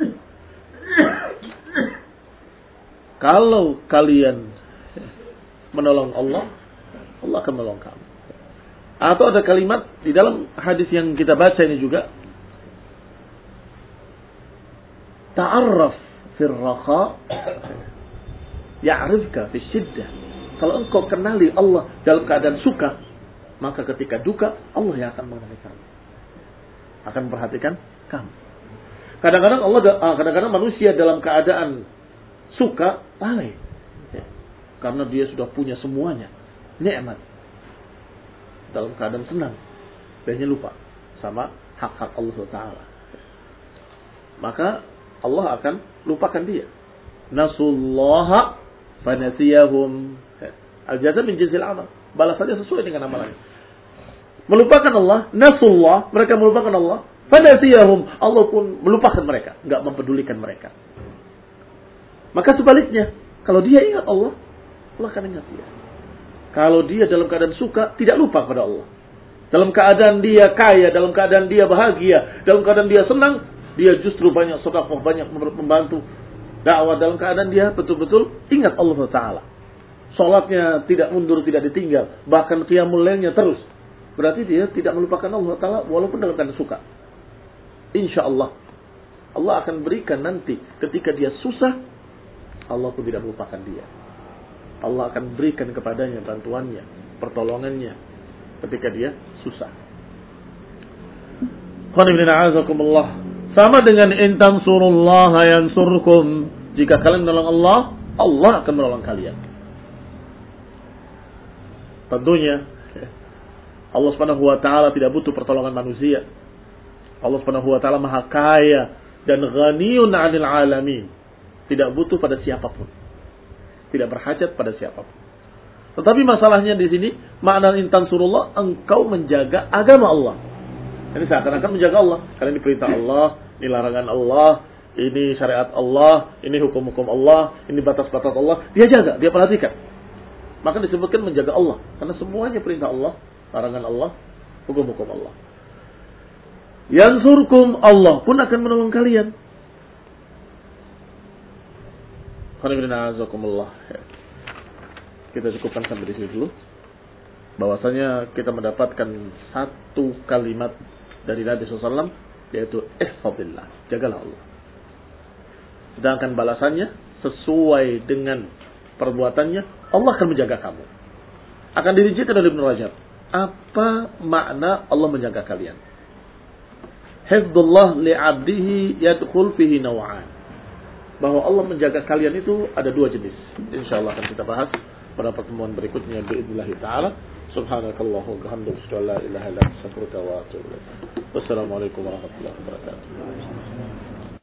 kalau kalian menolong Allah, Allah akan menolong kamu. Atau ada kalimat di dalam hadis yang kita baca ini juga, ta'arraf fil raha ya'rifka fis shiddah. Kalau engkau kenali Allah dalam keadaan suka, maka ketika duka Allah yang akan mengenali kamu, akan memperhatikan kamu. Kadang-kadang Allah, kadang-kadang manusia dalam keadaan suka lalai, ya, karena dia sudah punya semuanya, nikmat. Dalam keadaan senang, dia lupa sama hak-hak Allah Taala. Maka Allah akan lupakan dia. Nasullaha fanasiyahum. Al-jaza min jinsil amal. Balasannya sesuai dengan amalannya. Melupakan Allah, nasullah, mereka melupakan Allah, fanasiyahum, Allah pun melupakan mereka, enggak mempedulikan mereka. Maka sebaliknya, kalau dia ingat Allah, Allah akan ingat dia. Kalau dia dalam keadaan suka, tidak lupa kepada Allah. Dalam keadaan dia kaya, dalam keadaan dia bahagia, dalam keadaan dia senang, dia justru banyak sedekah, banyak membantu dakwah. Dalam keadaan dia betul-betul ingat Allah Taala. Salatnya tidak mundur, tidak ditinggal, bahkan qiyamul lailnya terus. Berarti dia tidak melupakan Allah Taala walaupun dalam keadaan suka. Insya Allah, Allah akan berikan nanti ketika dia susah, Allah pun tidak melupakan dia. Allah akan berikan kepadanya bantuannya, pertolongannya ketika dia susah. Sama dengan intan surullah yansurkum. Jika kalian menolong Allah, Allah akan menolong kalian. Tentunya Allah Subhanahu wa taala tidak butuh pertolongan manusia. Allah Subhanahu wa taala Maha Kaya dan ghaniyun 'anil 'alamin. Tidak butuh pada siapapun. Tidak berhajat pada siapapun. Tetapi masalahnya di sini, makna intan surullah, engkau menjaga agama Allah. Ini seakan-akan menjaga Allah. Karena ini perintah Allah, ini larangan Allah, ini syariat Allah, ini hukum-hukum Allah, ini batas-batas Allah. Dia jaga, dia perhatikan. Maka disebutkan menjaga Allah. Karena semuanya perintah Allah, larangan Allah, hukum-hukum Allah. Yansurkum, Allah pun akan menolong kalian. Kita cukupkan sampai di sini dulu. Bahwasanya kita mendapatkan satu kalimat dari Nabi shallallahu alaihi wasallam, yaitu ihfazillah, jagalah Allah. Sedangkan balasannya sesuai dengan perbuatannya, Allah akan menjaga kamu. Akan dirincikan oleh Ibnu Rajab. Apa makna Allah menjaga kalian? Hifdzullah li'abdihi yadkhul fihi naw'an. Bahwa Allah menjaga kalian itu ada dua jenis. Insyaallah akan kita bahas pada pertemuan berikutnya biidznillah taala. Subhanakallah wa bihamdika, asyhadu an la ilaha illa anta, astaghfiruka wa atubu ilaik. Wassalamualaikum warahmatullahi wabarakatuh.